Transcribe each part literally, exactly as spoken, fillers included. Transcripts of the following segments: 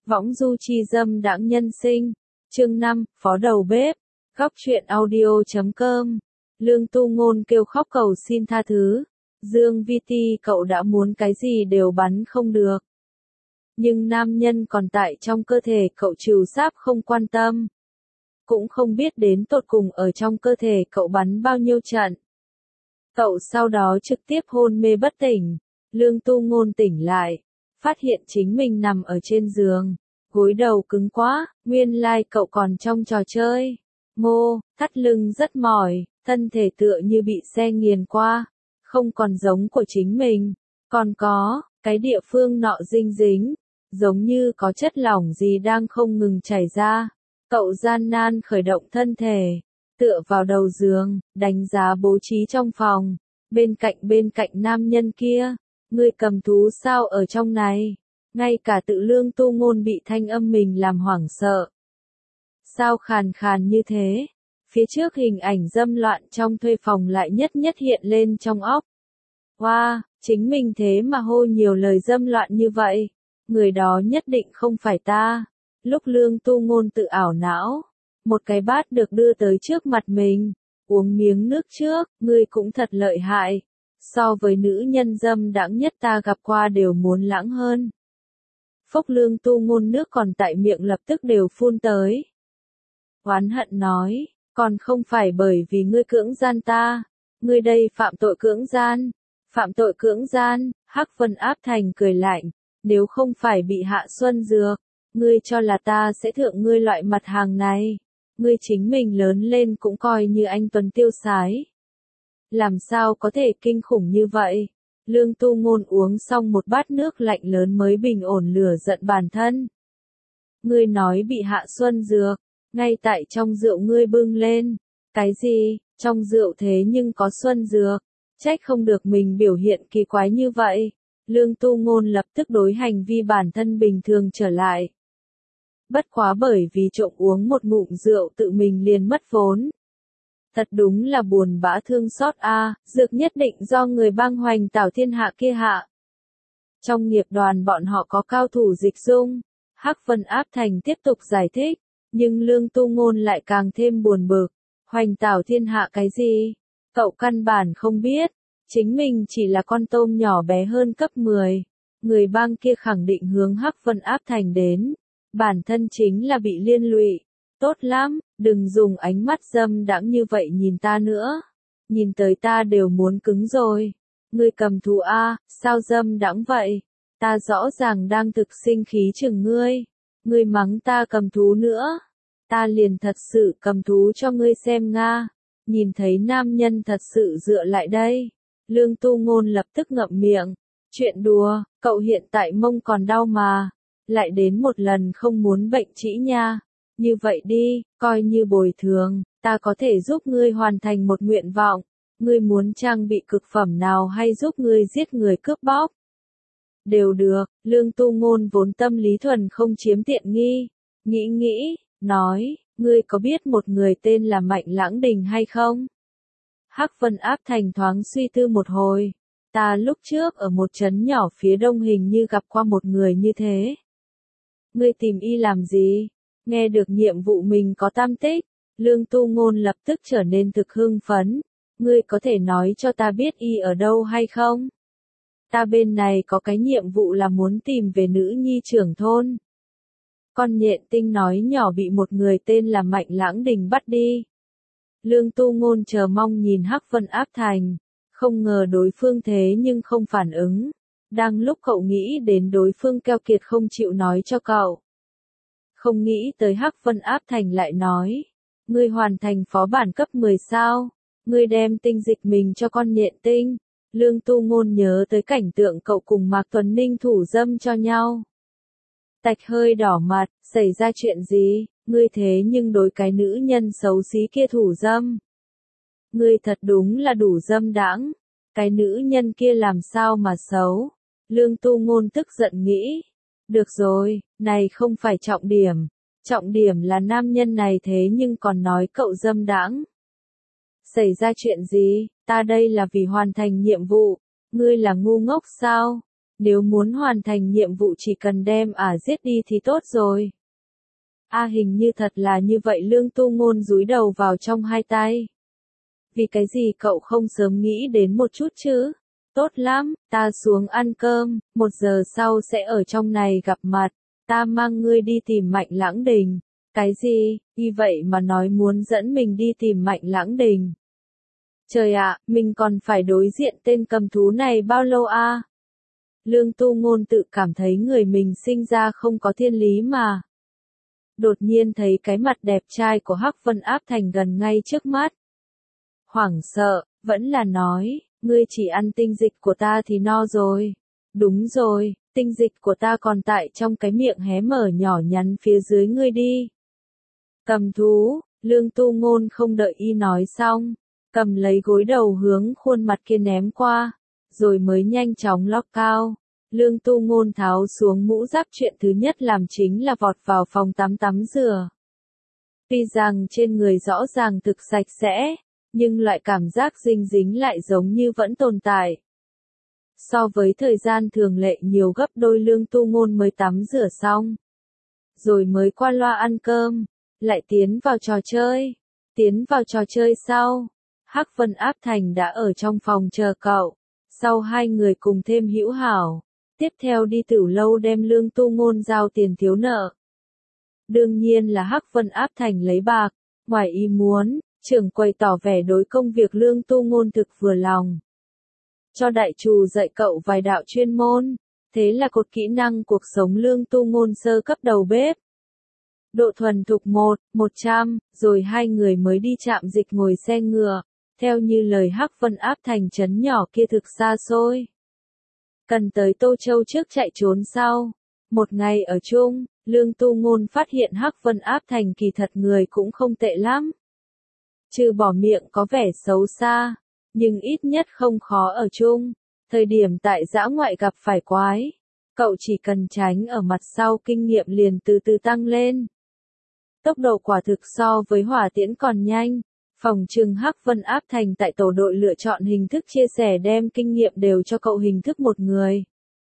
Võng du chi dâm đãng nhân sinh. Chương năm, phó đầu bếp. Góc truyện audio chấm com. Lương Tu Ngôn kêu khóc cầu xin tha thứ. Dương Vi Ti, cậu đã muốn cái gì đều bắn không được. Nhưng nam nhân còn tại trong cơ thể cậu trừ sáp không quan tâm. Cũng không biết đến tột cùng ở trong cơ thể cậu bắn bao nhiêu trận. Cậu sau đó trực tiếp hôn mê bất tỉnh. Lương Tu Ngôn tỉnh lại, phát hiện chính mình nằm ở trên giường, gối đầu cứng quá, nguyên lai like cậu còn trong trò chơi. Mô, thắt lưng rất mỏi, thân thể tựa như bị xe nghiền qua, không còn giống của chính mình. Còn có, cái địa phương nọ dinh dính, giống như có chất lỏng gì đang không ngừng chảy ra. Cậu gian nan khởi động thân thể, tựa vào đầu giường, đánh giá bố trí trong phòng, bên cạnh bên cạnh nam nhân kia. Ngươi cầm thú sao ở trong này? Ngay cả tự Lương Tu Ngôn bị thanh âm mình làm hoảng sợ. Sao khàn khàn như thế? Phía trước hình ảnh dâm loạn trong thuê phòng lại nhất nhất hiện lên trong óc. Wow, chính mình thế mà hô nhiều lời dâm loạn như vậy. Người đó nhất định không phải ta. Lúc Lương Tu Ngôn tự ảo não, một cái bát được đưa tới trước mặt mình. Uống miếng nước trước, ngươi cũng thật lợi hại. So với nữ nhân dâm đãng nhất ta gặp qua đều muốn lãng hơn. Phốc Lương Tu Ngôn nước còn tại miệng lập tức đều phun tới. Oán hận nói, còn không phải bởi vì ngươi cưỡng gian ta, ngươi đây phạm tội cưỡng gian, phạm tội cưỡng gian. Hắc Vân Áp Thành cười lạnh, nếu không phải bị hạ xuân dược, ngươi cho là ta sẽ thượng ngươi loại mặt hàng này, ngươi chính mình lớn lên cũng coi như anh tuấn tiêu sái. Làm sao có thể kinh khủng như vậy? Lương Tu Ngôn uống xong một bát nước lạnh lớn mới bình ổn lửa giận bản thân. Ngươi nói bị hạ xuân dược, ngay tại trong rượu ngươi bưng lên. Cái gì? Trong rượu thế nhưng có xuân dược? Trách không được mình biểu hiện kỳ quái như vậy. Lương Tu Ngôn lập tức đối hành vi bản thân bình thường trở lại. Bất quá bởi vì trộm uống một ngụm rượu tự mình liền mất vốn. Thật đúng là buồn bã thương xót a, à, dược nhất định do người bang hoành tảo thiên hạ kia hạ. Trong nghiệp đoàn bọn họ có cao thủ dịch dung. Hắc Vân Áp Thành tiếp tục giải thích, nhưng Lương Tu Ngôn lại càng thêm buồn bực. Hoành tảo thiên hạ cái gì? Cậu căn bản không biết, chính mình chỉ là con tôm nhỏ bé hơn cấp mười. Người bang kia khẳng định hướng Hắc Vân Áp Thành đến. Bản thân chính là bị liên lụy. Tốt lắm, đừng dùng ánh mắt dâm đãng như vậy nhìn ta nữa. Nhìn tới ta đều muốn cứng rồi. Ngươi cầm thú a, sao dâm đãng vậy? Ta rõ ràng đang thực sinh khí chừng ngươi. Ngươi mắng ta cầm thú nữa. Ta liền thật sự cầm thú cho ngươi xem nga. Nhìn thấy nam nhân thật sự dựa lại đây. Lương Tu Ngôn lập tức ngậm miệng. Chuyện đùa, cậu hiện tại mông còn đau mà. Lại đến một lần không muốn bệnh trĩ nha. Như vậy đi, coi như bồi thường, ta có thể giúp ngươi hoàn thành một nguyện vọng. Ngươi muốn trang bị cực phẩm nào hay giúp ngươi giết người cướp bóc? Đều được. Lương Tu Ngôn vốn tâm lý thuần không chiếm tiện nghi. Nghĩ nghĩ, nói, ngươi có biết một người tên là Mạnh Lãng Đình hay không? Hắc Vân Áp Thành thoáng suy tư một hồi. Ta lúc trước ở một trấn nhỏ phía đông hình như gặp qua một người như thế. Ngươi tìm y làm gì? Nghe được nhiệm vụ mình có tam tích, Lương Tu Ngôn lập tức trở nên thực hưng phấn. Ngươi có thể nói cho ta biết y ở đâu hay không? Ta bên này có cái nhiệm vụ là muốn tìm về nữ nhi trưởng thôn. Con nhện tinh nói nhỏ bị một người tên là Mạnh Lãng Đình bắt đi. Lương Tu Ngôn chờ mong nhìn Hắc Vân Áp Thành, không ngờ đối phương thế nhưng không phản ứng. Đang lúc cậu nghĩ đến đối phương keo kiệt không chịu nói cho cậu. Không nghĩ tới Hắc Vân Áp Thành lại nói, ngươi hoàn thành phó bản cấp mười sao, ngươi đem tinh dịch mình cho con nhện tinh. Lương Tu Ngôn nhớ tới cảnh tượng cậu cùng Mạc Tuấn Ninh thủ dâm cho nhau. Tạch hơi đỏ mặt, xảy ra chuyện gì, ngươi thế nhưng đối cái nữ nhân xấu xí kia thủ dâm. Ngươi thật đúng là đủ dâm đãng, cái nữ nhân kia làm sao mà xấu. Lương Tu Ngôn tức giận nghĩ. Được rồi, này không phải trọng điểm. Trọng điểm là nam nhân này thế nhưng còn nói cậu dâm đãng. Xảy ra chuyện gì? Ta đây là vì hoàn thành nhiệm vụ. Ngươi là ngu ngốc sao? Nếu muốn hoàn thành nhiệm vụ chỉ cần đem ả giết đi thì tốt rồi. A à, hình như thật là như vậy. Lương Tu Ngôn dúi đầu vào trong hai tay. Vì cái gì cậu không sớm nghĩ đến một chút chứ? Tốt lắm, ta xuống ăn cơm, một giờ sau sẽ ở trong này gặp mặt, ta mang ngươi đi tìm Mạnh Lãng Đình. Cái gì, như vậy mà nói muốn dẫn mình đi tìm Mạnh Lãng Đình. Trời ạ, mình còn phải đối diện tên cầm thú này bao lâu a? Lương Tu Ngôn tự cảm thấy người mình sinh ra không có thiên lý mà. Đột nhiên thấy cái mặt đẹp trai của Hắc Vân Áp Thành gần ngay trước mắt. Hoảng sợ, vẫn là nói, ngươi chỉ ăn tinh dịch của ta thì no rồi. Đúng rồi, tinh dịch của ta còn tại trong cái miệng hé mở nhỏ nhắn phía dưới ngươi đi. Cầm thú, Lương Tu Ngôn không đợi y nói xong, cầm lấy gối đầu hướng khuôn mặt kia ném qua, rồi mới nhanh chóng lót cao. Lương Tu Ngôn tháo xuống mũ giáp, chuyện thứ nhất làm chính là vọt vào phòng tắm tắm rửa. Tuy rằng trên người rõ ràng thực sạch sẽ, nhưng loại cảm giác dinh dính lại giống như vẫn tồn tại. So với thời gian thường lệ nhiều gấp đôi. Lương Tu Ngôn mới tắm rửa xong, rồi mới qua loa ăn cơm, lại tiến vào trò chơi. Tiến vào trò chơi sau, Hắc Vân Áp Thành đã ở trong phòng chờ cậu. Sau hai người cùng thêm hữu hảo, tiếp theo đi Tửu Lâu đem Lương Tu Ngôn giao tiền thiếu nợ. Đương nhiên là Hắc Vân Áp Thành lấy bạc, ngoài ý muốn, trưởng quầy tỏ vẻ đối công việc Lương Tu Ngôn thực vừa lòng. Cho đại trù dạy cậu vài đạo chuyên môn, thế là cột kỹ năng cuộc sống Lương Tu Ngôn sơ cấp đầu bếp. Độ thuần thục một, một trăm, rồi hai người mới đi trạm dịch ngồi xe ngựa, theo như lời Hắc Vân Áp Thành trấn nhỏ kia thực xa xôi. Cần tới Tô Châu trước chạy trốn sau. Một ngày ở chung, Lương Tu Ngôn phát hiện Hắc Vân Áp Thành kỳ thật người cũng không tệ lắm. Trừ bỏ miệng có vẻ xấu xa, nhưng ít nhất không khó ở chung. Thời điểm tại dã ngoại gặp phải quái, cậu chỉ cần tránh ở mặt sau, kinh nghiệm liền từ từ tăng lên. Tốc độ quả thực so với hỏa tiễn còn nhanh. Phòng trừng Hắc Vân Áp Thành tại tổ đội lựa chọn hình thức chia sẻ, đem kinh nghiệm đều cho cậu hình thức một người.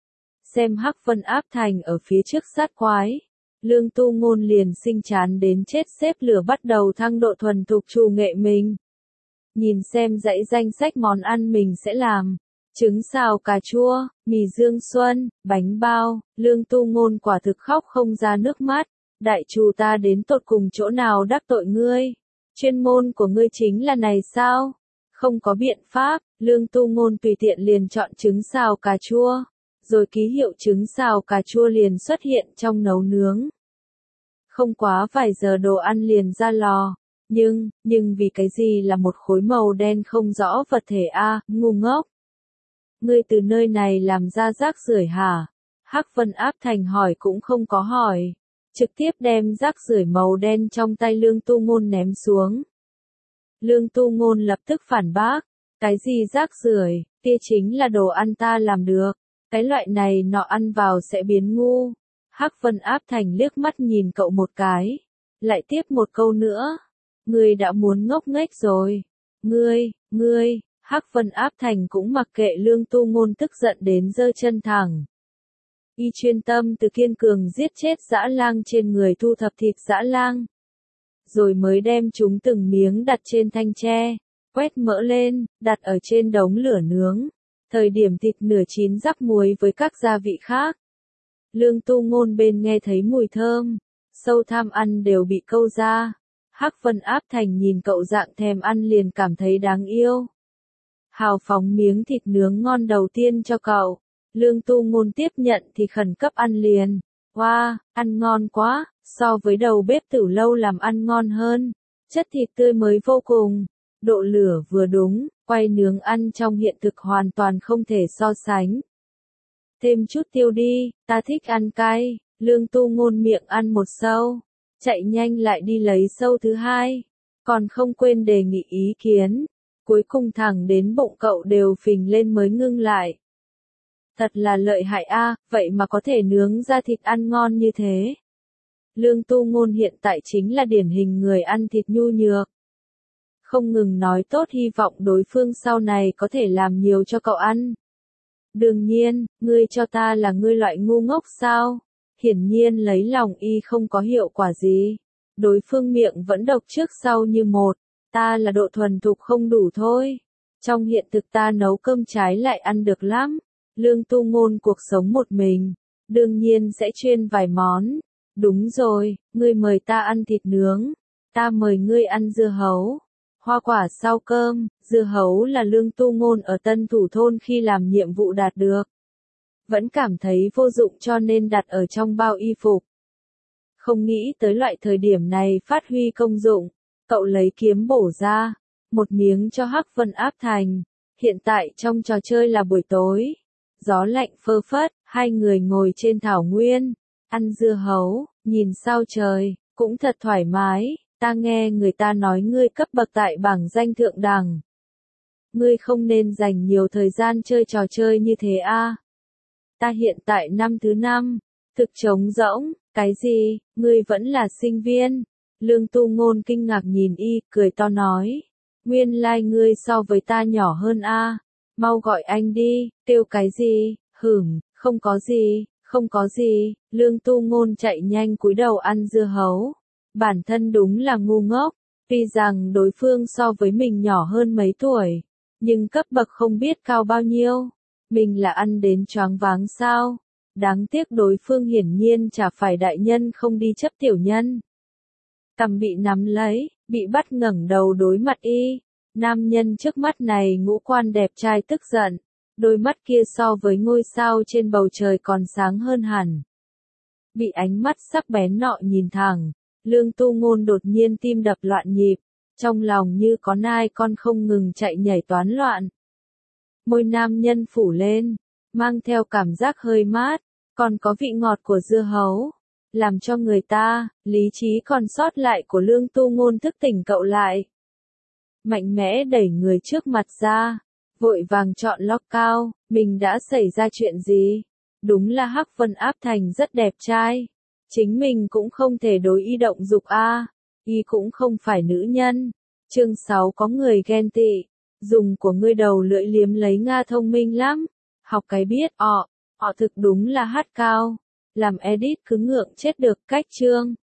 Xem Hắc Vân Áp Thành ở phía trước sát quái, Lương Tu Ngôn liền sinh chán đến chết, xếp lửa bắt đầu thăng độ thuần thục trù nghệ mình. Nhìn xem dãy danh sách món ăn mình sẽ làm, trứng xào cà chua, mì dương xuân, bánh bao, Lương Tu Ngôn quả thực khóc không ra nước mắt. Đại trù, ta đến tột cùng chỗ nào đắc tội ngươi? Chuyên môn của ngươi chính là này sao? Không có biện pháp, Lương Tu Ngôn tùy tiện liền chọn trứng xào cà chua, rồi ký hiệu trứng xào cà chua liền xuất hiện trong nấu nướng. Không quá vài giờ đồ ăn liền ra lò, nhưng, nhưng vì cái gì là một khối màu đen không rõ vật thể a, à, ngu ngốc. Ngươi từ nơi này làm ra rác rưởi hả? Hắc Vân Áp Thành hỏi cũng không có hỏi, trực tiếp đem rác rưởi màu đen trong tay Lương Tu Ngôn ném xuống. Lương Tu Ngôn lập tức phản bác, cái gì rác rưởi, kia chính là đồ ăn ta làm được, cái loại này nọ ăn vào sẽ biến ngu. Hắc Vân Áp Thành liếc mắt nhìn cậu một cái, lại tiếp một câu nữa, ngươi đã muốn ngốc nghếch rồi. Ngươi, ngươi, Hắc Vân Áp Thành cũng mặc kệ Lương Tu Ngôn tức giận đến giơ chân thẳng. Y chuyên tâm từ kiên cường giết chết dã lang trên người, thu thập thịt dã lang, rồi mới đem chúng từng miếng đặt trên thanh tre, quét mỡ lên, đặt ở trên đống lửa nướng. Thời điểm thịt nửa chín rắc muối với các gia vị khác. Lương Tu Ngôn bên nghe thấy mùi thơm, sâu tham ăn đều bị câu ra. Hắc Vân Áp Thành nhìn cậu dạng thèm ăn liền cảm thấy đáng yêu. Hào phóng miếng thịt nướng ngon đầu tiên cho cậu. Lương Tu Ngôn tiếp nhận thì khẩn cấp ăn liền. Wow, ăn ngon quá, so với đầu bếp Tửu Lâu làm ăn ngon hơn. Chất thịt tươi mới vô cùng, độ lửa vừa đúng, quay nướng ăn trong hiện thực hoàn toàn không thể so sánh. Thêm chút tiêu đi, ta thích ăn cay. Lương Tu Ngôn miệng ăn một sâu, chạy nhanh lại đi lấy sâu thứ hai, còn không quên đề nghị ý kiến. Cuối cùng thẳng đến bụng cậu đều phình lên mới ngưng lại. Thật là lợi hại a, à, vậy mà có thể nướng ra thịt ăn ngon như thế. Lương Tu Ngôn hiện tại chính là điển hình người ăn thịt nhu nhược. Không ngừng nói tốt, hy vọng đối phương sau này có thể làm nhiều cho cậu ăn. Đương nhiên, ngươi cho ta là ngươi loại ngu ngốc sao? Hiển nhiên lấy lòng y không có hiệu quả gì. Đối phương miệng vẫn độc trước sau như một, ta là độ thuần thục không đủ thôi. Trong hiện thực ta nấu cơm trái lại ăn được lắm. Lương Tu Ngôn cuộc sống một mình, đương nhiên sẽ chuyên vài món. Đúng rồi, ngươi mời ta ăn thịt nướng, ta mời ngươi ăn dưa hấu. Hoa quả sau cơm, dưa hấu là Lương Tu Ngôn ở Tân Thủ Thôn khi làm nhiệm vụ đạt được. Vẫn cảm thấy vô dụng cho nên đặt ở trong bao y phục. Không nghĩ tới loại thời điểm này phát huy công dụng, cậu lấy kiếm bổ ra, một miếng cho Hắc Vân áp thành. Hiện tại trong trò chơi là buổi tối, gió lạnh phơ phất, hai người ngồi trên thảo nguyên, ăn dưa hấu, nhìn sao trời, cũng thật thoải mái. Ta nghe người ta nói ngươi cấp bậc tại bảng danh thượng đẳng. Ngươi không nên dành nhiều thời gian chơi trò chơi như thế a. Ta hiện tại năm thứ năm, thực trống rỗng, cái gì, ngươi vẫn là sinh viên. Lương Tu Ngôn kinh ngạc nhìn y, cười to nói. Nguyên lai like ngươi so với ta nhỏ hơn a. Mau gọi anh đi, kêu cái gì, hửm, không có gì, không có gì. Lương Tu Ngôn chạy nhanh cúi đầu ăn dưa hấu. Bản thân đúng là ngu ngốc, tuy rằng đối phương so với mình nhỏ hơn mấy tuổi, nhưng cấp bậc không biết cao bao nhiêu. Mình là ăn đến choáng váng sao? Đáng tiếc đối phương hiển nhiên chả phải đại nhân không đi chấp tiểu nhân. Cằm bị nắm lấy, bị bắt ngẩng đầu đối mặt y. Nam nhân trước mắt này ngũ quan đẹp trai tức giận, đôi mắt kia so với ngôi sao trên bầu trời còn sáng hơn hẳn. Bị ánh mắt sắc bén nọ nhìn thẳng, Lương Tu Ngôn đột nhiên tim đập loạn nhịp, trong lòng như có nai con không ngừng chạy nhảy toán loạn. Môi nam nhân phủ lên, mang theo cảm giác hơi mát, còn có vị ngọt của dưa hấu, làm cho người ta, lý trí còn sót lại của Lương Tu Ngôn thức tỉnh cậu lại. Mạnh mẽ đẩy người trước mặt ra, vội vàng chọn lock cao, mình đã xảy ra chuyện gì? Đúng là Hắc Vân áp thành rất đẹp trai. Chính mình cũng không thể đối y động dục a, y cũng không phải nữ nhân. Chương sáu có người ghen tị, dùng của ngươi đầu lưỡi liếm lấy Nga thông minh lắm, học cái biết, ọ, ọ thực đúng là hát cao, làm edit cứ ngượng chết được. Cách chương